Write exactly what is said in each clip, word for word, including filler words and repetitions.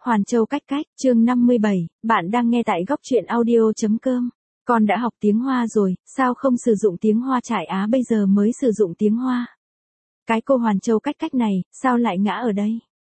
Hoàn Châu cách cách, chương năm mươi bảy, bạn đang nghe tại góc truyện audio.com. Con đã học tiếng Hoa rồi, sao không sử dụng tiếng Hoa Trại Á bây giờ mới sử dụng tiếng Hoa? Cái cô Hoàn Châu cách cách này, sao lại ngã ở đây?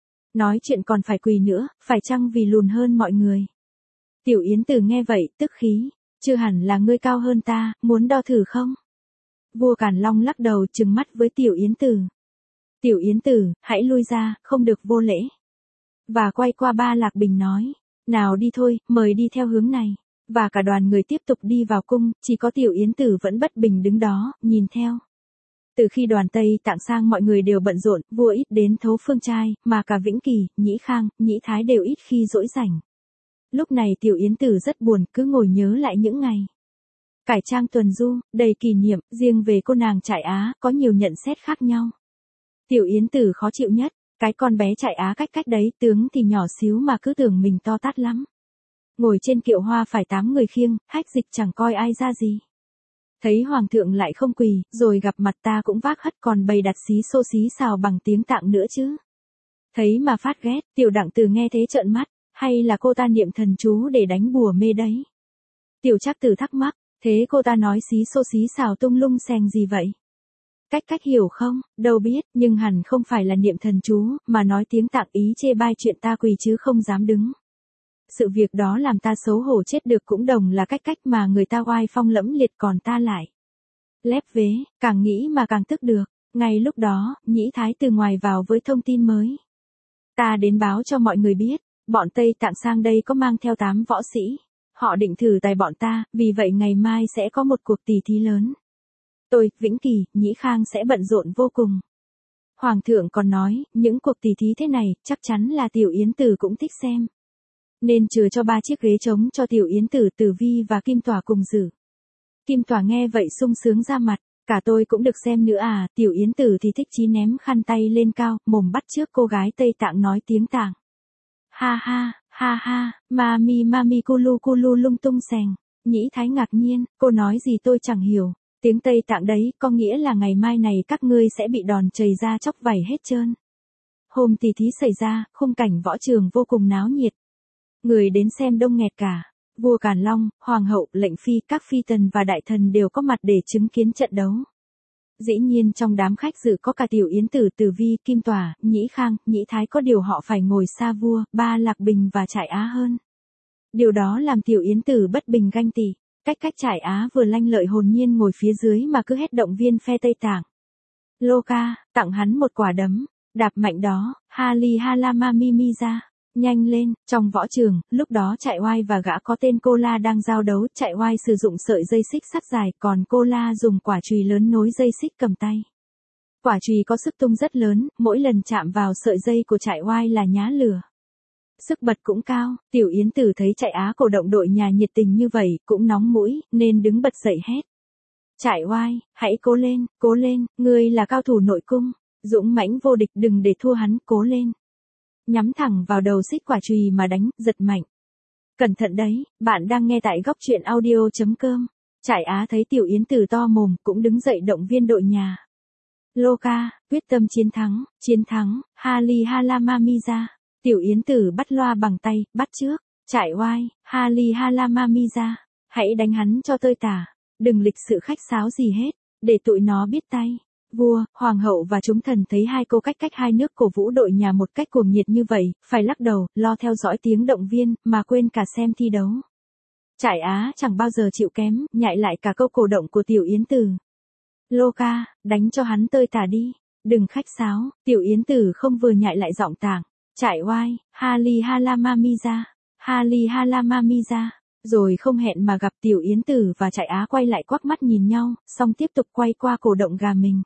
Nói chuyện còn phải quỳ nữa, phải chăng vì lùn hơn mọi người? Tiểu Yến Tử nghe vậy, tức khí, chưa hẳn là ngươi cao hơn ta, muốn đo thử không? Vua Càn Long lắc đầu trừng mắt với Tiểu Yến Tử. Tiểu Yến Tử, hãy lui ra, không được vô lễ. Và quay qua Ba Lạc Bình nói, nào đi thôi, mời đi theo hướng này. Và cả đoàn người tiếp tục đi vào cung, chỉ có Tiểu Yến Tử vẫn bất bình đứng đó, nhìn theo. Từ khi đoàn Tây Tạng sang mọi người đều bận rộn, vua ít đến thấu phương trai, mà cả Vĩnh Kỳ, Nhĩ Khang, Nhĩ Thái đều ít khi rỗi rảnh. Lúc này Tiểu Yến Tử rất buồn, cứ ngồi nhớ lại những ngày cải trang tuần du, đầy kỷ niệm, riêng về cô nàng Trại Á, có nhiều nhận xét khác nhau. Tiểu Yến Tử khó chịu nhất, cái con bé Trại Á cách cách đấy, tướng thì nhỏ xíu mà cứ tưởng mình to tát lắm. Ngồi trên kiệu hoa phải tám người khiêng, hách dịch chẳng coi ai ra gì. Thấy hoàng thượng lại không quỳ, rồi gặp mặt ta cũng vác hất còn bày đặt xí xô xí xào bằng tiếng Tạng nữa chứ. Thấy mà phát ghét, Tiểu Đặng Từ nghe thế trợn mắt, hay là cô ta niệm thần chú để đánh bùa mê đấy? Tiểu Trác Tử thắc mắc, thế cô ta nói xí xô xí xào tung lung xèng gì vậy? Cách cách hiểu không, đâu biết, nhưng hẳn không phải là niệm thần chú, mà nói tiếng Tạng ý chê bai chuyện ta quỳ chứ không dám đứng. Sự việc đó làm ta xấu hổ chết được cũng đồng là cách cách mà người ta oai phong lẫm liệt còn ta lại lép vế, càng nghĩ mà càng tức được. Ngay lúc đó, Nhĩ Thái từ ngoài vào với thông tin mới. Ta đến báo cho mọi người biết, bọn Tây Tạng sang đây có mang theo tám võ sĩ. Họ định thử tài bọn ta, vì vậy ngày mai sẽ có một cuộc tỉ thí lớn. Tôi, Vĩnh Kỳ, Nhĩ Khang sẽ bận rộn vô cùng. Hoàng thượng còn nói, những cuộc tỉ thí thế này, chắc chắn là Tiểu Yến Tử cũng thích xem. Nên chừa cho ba chiếc ghế trống cho Tiểu Yến Tử, Tử Vi và Kim Tỏa cùng dự. Kim Tỏa nghe vậy sung sướng ra mặt, cả tôi cũng được xem nữa à. Tiểu Yến Tử thì thích chí ném khăn tay lên cao, mồm bắt trước cô gái Tây Tạng nói tiếng Tạng. Ha ha, ha ha, mami mami culu culu lung tung xèng. Nhĩ Thái ngạc nhiên, cô nói gì tôi chẳng hiểu. Tiếng Tây Tạng đấy, có nghĩa là ngày mai này các ngươi sẽ bị đòn chầy ra chóc vảy hết trơn. Hôm tỉ thí xảy ra, khung cảnh võ trường vô cùng náo nhiệt. Người đến xem đông nghẹt cả. Vua Càn Long, Hoàng hậu, lệnh phi, các phi tần và đại thần đều có mặt để chứng kiến trận đấu. Dĩ nhiên trong đám khách dự có cả Tiểu Yến Tử, Tử Vi, Kim Tỏa, Nhĩ Khang, Nhĩ Thái, có điều họ phải ngồi xa vua, Ba Lạc Bình và Trại Á hơn. Điều đó làm Tiểu Yến Tử bất bình ganh tị. Cách cách Trại Á vừa lanh lợi hồn nhiên ngồi phía dưới mà cứ hết động viên phe Tây Tạng. Lô ca, tặng hắn một quả đấm, đạp mạnh đó, Hali Halama Mimi ra. Nhanh lên, trong võ trường, lúc đó Trại Oai và gã có tên Cô La đang giao đấu. Trại Oai sử dụng sợi dây xích sắt dài, còn Cô La dùng quả chùy lớn nối dây xích cầm tay. Quả chùy có sức tung rất lớn, mỗi lần chạm vào sợi dây của Trại Oai là nhá lửa. Sức bật cũng cao. Tiểu Yến Tử thấy Trại Á cổ động đội nhà nhiệt tình như vậy, cũng nóng mũi, nên đứng bật dậy hét. Trại Oai, hãy cố lên, cố lên, ngươi là cao thủ nội cung, dũng mãnh vô địch, đừng để thua hắn, cố lên. Nhắm thẳng vào đầu xích quả chùy mà đánh, giật mạnh. Cẩn thận đấy, bạn đang nghe tại góc truyện audio.com. Trại Á thấy Tiểu Yến Tử to mồm, cũng đứng dậy động viên đội nhà. Lô ca, quyết tâm chiến thắng, chiến thắng, Hali Halama Mi ra. Tiểu Yến Tử bắt loa bằng tay, bắt trước. Trại Oai, Hali Halama Mi ra. Hãy đánh hắn cho tơi tả, đừng lịch sự khách sáo gì hết, để tụi nó biết tay. Vua, hoàng hậu và chúng thần thấy hai cô cách cách hai nước cổ vũ đội nhà một cách cuồng nhiệt như vậy, phải lắc đầu, lo theo dõi tiếng động viên, mà quên cả xem thi đấu. Trại Á chẳng bao giờ chịu kém, nhại lại cả câu cổ động của Tiểu Yến Tử. Lô ca, đánh cho hắn tơi tả đi, đừng khách sáo. Tiểu Yến Tử không vừa nhại lại giọng Tạng. Trại Oai, Hali Halama Mi ra, Hali Halama Mi ra. Rồi không hẹn mà gặp Tiểu Yến Tử và Trại Á quay lại quắc mắt nhìn nhau, xong tiếp tục quay qua cổ động gà mình.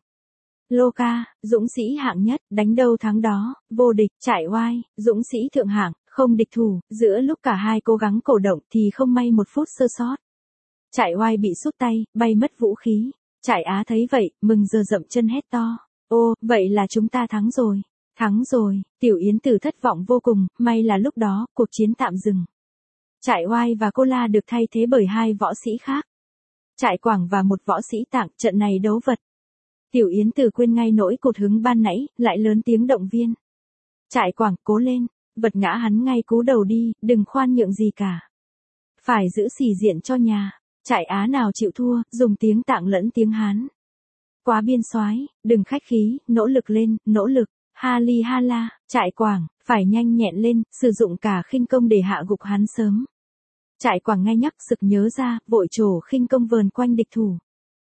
Lô ca, dũng sĩ hạng nhất, đánh đâu thắng đó, vô địch. Trại Oai, dũng sĩ thượng hạng, không địch thủ. Giữa lúc cả hai cố gắng cổ động thì không may một phút sơ sót. Trại Oai bị sút tay, bay mất vũ khí. Trại Á thấy vậy, mừng giờ dậm chân hét to. Ô, vậy là chúng ta thắng rồi. Thắng rồi. Tiểu Yến Tử thất vọng vô cùng, may là lúc đó, cuộc chiến tạm dừng. Trại Oai và Cô La được thay thế bởi hai võ sĩ khác. Trại Quảng và một võ sĩ Tạng, trận này đấu vật. Tiểu Yến Tử quên ngay nỗi cột hứng ban nãy, lại lớn tiếng động viên. Trại Quảng, cố lên, vật ngã hắn ngay cú đầu đi, đừng khoan nhượng gì cả. Phải giữ xỉ diện cho nhà, Trại Á nào chịu thua, dùng tiếng Tạng lẫn tiếng Hán. Quá biên soái, đừng khách khí, nỗ lực lên, nỗ lực, ha li ha la, Trại Quảng, phải nhanh nhẹn lên, sử dụng cả khinh công để hạ gục hắn sớm. Trại Quảng ngay nhắc sực nhớ ra, vội trổ khinh công vờn quanh địch thủ.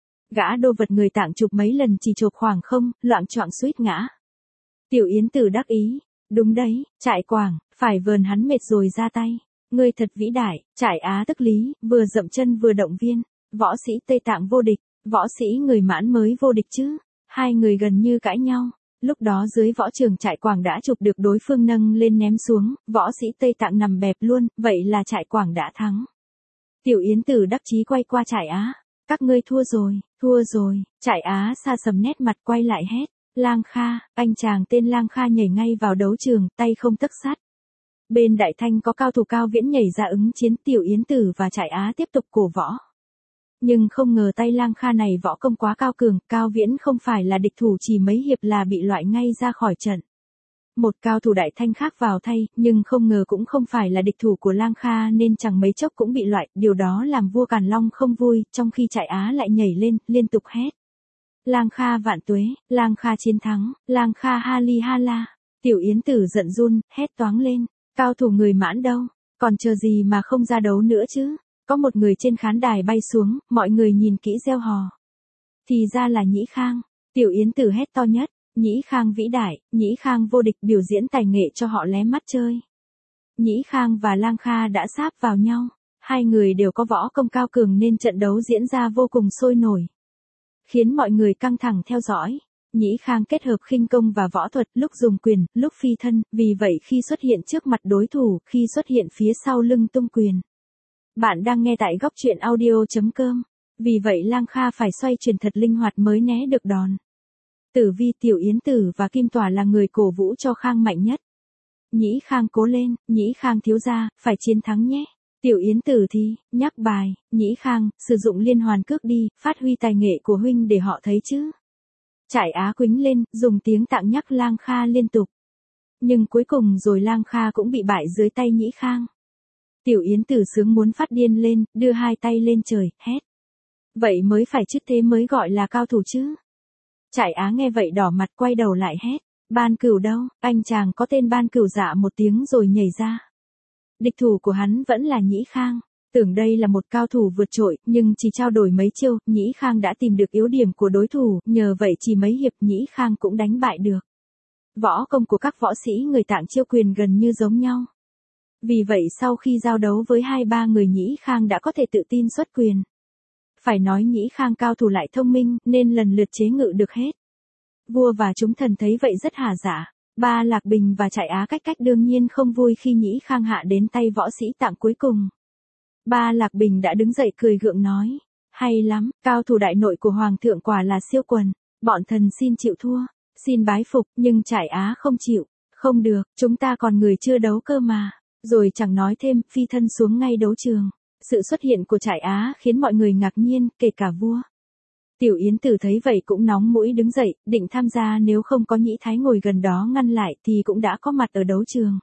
Gã đô vật người Tạng chụp mấy lần chỉ chộp khoảng không, loạng choạng suýt ngã. Tiểu Yến Tử đắc ý, đúng đấy, Trại Quảng, phải vờn hắn mệt rồi ra tay. Ngươi thật vĩ đại, Trại Á tức lý, vừa dậm chân vừa động viên, võ sĩ Tây Tạng vô địch, võ sĩ người Mãn mới vô địch chứ. Hai người gần như cãi nhau. Lúc đó dưới võ trường Trại Quảng đã chụp được đối phương nâng lên ném xuống, võ sĩ Tây Tạng nằm bẹp luôn, vậy là Trại Quảng đã thắng. Tiểu Yến Tử đắc chí quay qua Trại Á, các ngươi thua rồi, thua rồi, Trại Á xa sầm nét mặt quay lại hét, Lang Kha, anh chàng tên Lang Kha nhảy ngay vào đấu trường, tay không tấc sắt. Bên Đại Thanh có cao thủ Cao Viễn nhảy ra ứng chiến, Tiểu Yến Tử và Trại Á tiếp tục cổ võ. Nhưng không ngờ tay Lang Kha này võ công quá cao cường, Cao Viễn không phải là địch thủ, chỉ mấy hiệp là bị loại ngay ra khỏi trận. Một cao thủ Đại Thanh khác vào thay, nhưng không ngờ cũng không phải là địch thủ của Lang Kha nên chẳng mấy chốc cũng bị loại, điều đó làm vua Càn Long không vui, trong khi Trại Á lại nhảy lên, liên tục hét. Lang Kha vạn tuế, Lang Kha chiến thắng, Lang Kha ha li ha la. Tiểu Yến Tử giận run, hét toáng lên, cao thủ người Mãn đâu, còn chờ gì mà không ra đấu nữa chứ. Có một người trên khán đài bay xuống, mọi người nhìn kỹ reo hò. Thì ra là Nhĩ Khang. Tiểu Yến Tử hét to nhất, Nhĩ Khang vĩ đại, Nhĩ Khang vô địch, biểu diễn tài nghệ cho họ lé mắt chơi. Nhĩ Khang và Lang Kha đã sáp vào nhau, hai người đều có võ công cao cường nên trận đấu diễn ra vô cùng sôi nổi. Khiến mọi người căng thẳng theo dõi. Nhĩ Khang kết hợp khinh công và võ thuật, lúc dùng quyền, lúc phi thân, vì vậy khi xuất hiện trước mặt đối thủ, khi xuất hiện phía sau lưng tung quyền. Bạn đang nghe tại góc truyện audio.com. Vì vậy Lang Kha phải xoay chuyển thật linh hoạt mới né được đòn. Tử Vi, Tiểu Yến Tử và Kim Tỏa là người cổ vũ cho Khang mạnh nhất. Nhĩ Khang cố lên, Nhĩ Khang thiếu gia, phải chiến thắng nhé. Tiểu Yến Tử thì, nhắc bài, Nhĩ Khang, sử dụng liên hoàn cước đi, phát huy tài nghệ của huynh để họ thấy chứ. Trại Á quýnh lên, dùng tiếng Tạng nhắc Lang Kha liên tục. Nhưng cuối cùng rồi Lang Kha cũng bị bại dưới tay Nhĩ Khang. Tiểu Yến Tử sướng muốn phát điên lên, đưa hai tay lên trời, hét. Vậy mới phải chứ, thế mới gọi là cao thủ chứ. Trại Á nghe vậy đỏ mặt quay đầu lại hét. Ban Cửu đâu, anh chàng có tên Ban Cửu dạ một tiếng rồi nhảy ra. Địch thủ của hắn vẫn là Nhĩ Khang. Tưởng đây là một cao thủ vượt trội, nhưng chỉ trao đổi mấy chiêu, Nhĩ Khang đã tìm được yếu điểm của đối thủ, nhờ vậy chỉ mấy hiệp Nhĩ Khang cũng đánh bại được. Võ công của các võ sĩ người Tạng chiêu quyền gần như giống nhau. Vì vậy sau khi giao đấu với hai ba người Nhĩ Khang đã có thể tự tin xuất quyền. Phải nói Nhĩ Khang cao thủ lại thông minh, nên lần lượt chế ngự được hết. Vua và chúng thần thấy vậy rất hả dạ. Ba Lạc Bình và Trại Á cách cách đương nhiên không vui khi Nhĩ Khang hạ đến tay võ sĩ Tạng cuối cùng. Ba Lạc Bình đã đứng dậy cười gượng nói. Hay lắm, cao thủ đại nội của Hoàng thượng quả là siêu quần. Bọn thần xin chịu thua, xin bái phục, nhưng Trại Á không chịu. Không được, chúng ta còn người chưa đấu cơ mà. Rồi chẳng nói thêm, phi thân xuống ngay đấu trường. Sự xuất hiện của Trại Á khiến mọi người ngạc nhiên, kể cả vua. Tiểu Yến Tử thấy vậy cũng nóng mũi đứng dậy, định tham gia, nếu không có Nhĩ Thái ngồi gần đó ngăn lại thì cũng đã có mặt ở đấu trường.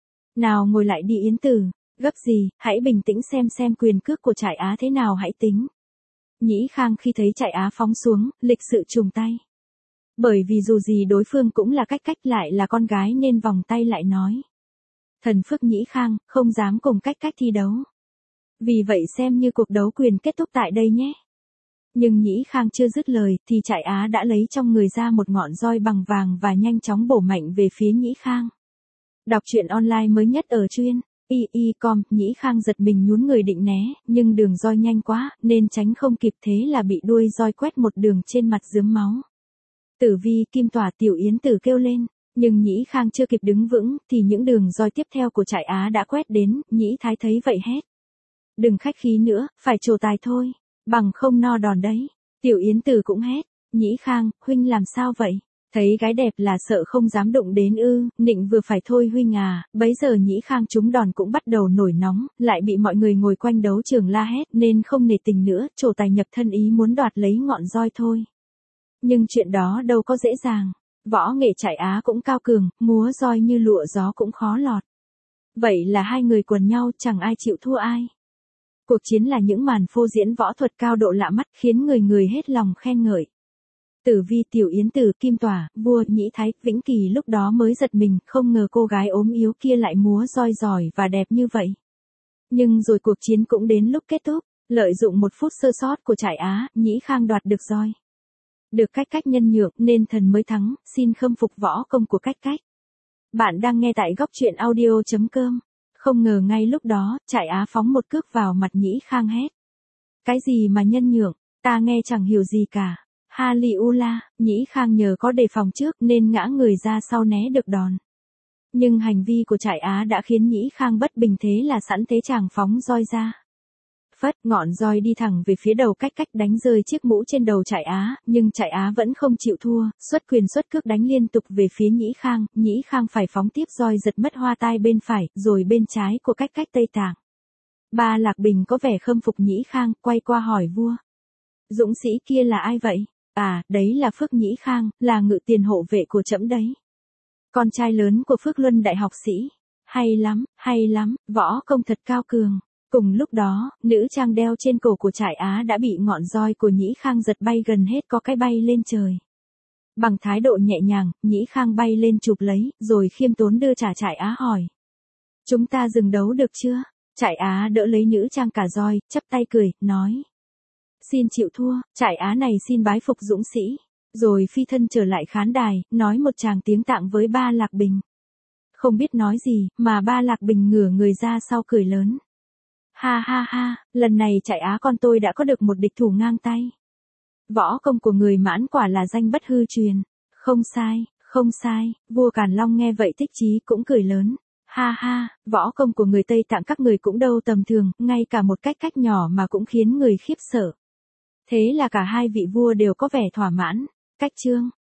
Nào ngồi lại đi Yến Tử, gấp gì, hãy bình tĩnh xem xem quyền cước của Trại Á thế nào hãy tính. Nhĩ Khang khi thấy Trại Á phóng xuống, lịch sự trùng tay. Bởi vì dù gì đối phương cũng là cách cách lại là con gái nên vòng tay lại nói. Thần phước Nhĩ Khang, không dám cùng cách cách thi đấu. Vì vậy xem như cuộc đấu quyền kết thúc tại đây nhé. Nhưng Nhĩ Khang chưa dứt lời thì Trại Á đã lấy trong người ra một ngọn roi bằng vàng và nhanh chóng bổ mạnh về phía Nhĩ Khang. Đọc truyện online mới nhất ở truyện i i chấm com, Nhĩ Khang giật mình nhún người định né, nhưng đường roi nhanh quá nên tránh không kịp, thế là bị đuôi roi quét một đường trên mặt rướm máu. Tử Vi, Kim Tỏa, Tiểu Yến Tử kêu lên. Nhưng Nhĩ Khang chưa kịp đứng vững thì những đường roi tiếp theo của Trại Á đã quét đến, Nhĩ Thái thấy vậy hét. Đừng khách khí nữa, phải trổ tài thôi, bằng không no đòn đấy. Tiểu Yến Tử cũng hét. Nhĩ Khang, huynh làm sao vậy? Thấy gái đẹp là sợ không dám đụng đến ư, nịnh vừa phải thôi huynh à. Bấy giờ Nhĩ Khang trúng đòn cũng bắt đầu nổi nóng, lại bị mọi người ngồi quanh đấu trường la hét nên không nể tình nữa, trổ tài nhập thân ý muốn đoạt lấy ngọn roi thôi. Nhưng chuyện đó đâu có dễ dàng. Võ nghệ Trại Á cũng cao cường, múa roi như lụa gió cũng khó lọt. Vậy là hai người quần nhau chẳng ai chịu thua ai. Cuộc chiến là những màn phô diễn võ thuật cao độ lạ mắt khiến người người hết lòng khen ngợi. Tử Vi, Tiểu Yến Tử, Kim Tỏa, Vua, Nhĩ Thái, Vĩnh Kỳ lúc đó mới giật mình, không ngờ cô gái ốm yếu kia lại múa roi giỏi và đẹp như vậy. Nhưng rồi cuộc chiến cũng đến lúc kết thúc, lợi dụng một phút sơ sót của Trại Á, Nhĩ Khang đoạt được roi. Được Cách Cách nhân nhượng nên thần mới thắng, xin khâm phục võ công của Cách Cách. Bạn đang nghe tại góc truyện audio chấm com. Không ngờ ngay lúc đó, Trại Á phóng một cước vào mặt Nhĩ Khang hét. Cái gì mà nhân nhượng, ta nghe chẳng hiểu gì cả. Haliula, Nhĩ Khang nhờ có đề phòng trước nên ngã người ra sau né được đòn. Nhưng hành vi của Trại Á đã khiến Nhĩ Khang bất bình, thế là sẵn thế chàng phóng roi ra. Phất, ngọn roi đi thẳng về phía đầu Cách Cách đánh rơi chiếc mũ trên đầu Trại Á, nhưng Trại Á vẫn không chịu thua, xuất quyền xuất cước đánh liên tục về phía Nhĩ Khang, Nhĩ Khang phải phóng tiếp roi giật mất hoa tai bên phải, rồi bên trái của Cách Cách Tây Tạng. Ba Lạc Bình có vẻ khâm phục Nhĩ Khang, quay qua hỏi vua. Dũng sĩ kia là ai vậy? À, đấy là Phước Nhĩ Khang, là ngự tiền hộ vệ của trẫm đấy. Con trai lớn của Phước Luân đại học sĩ. Hay lắm, hay lắm, võ công thật cao cường. Cùng lúc đó, nữ trang đeo trên cổ của Trại Á đã bị ngọn roi của Nhĩ Khang giật bay gần hết có cái bay lên trời. Bằng thái độ nhẹ nhàng, Nhĩ Khang bay lên chụp lấy, rồi khiêm tốn đưa trả Trại Á hỏi. Chúng ta dừng đấu được chưa? Trại Á đỡ lấy nữ trang cả roi, chắp tay cười, nói. Xin chịu thua, Trại Á này xin bái phục dũng sĩ. Rồi phi thân trở lại khán đài, nói một tràng tiếng Tạng với Ba Lạc Bình. Không biết nói gì, mà Ba Lạc Bình ngửa người ra sau cười lớn. Ha ha ha, lần này Trại Á con tôi đã có được một địch thủ ngang tay. Võ công của người Mãn quả là danh bất hư truyền. Không sai, không sai, vua Càn Long nghe vậy thích chí cũng cười lớn. Ha ha, võ công của người Tây Tạng các người cũng đâu tầm thường, ngay cả một cách cách nhỏ mà cũng khiến người khiếp sợ. Thế là cả hai vị vua đều có vẻ thỏa mãn. Cách chương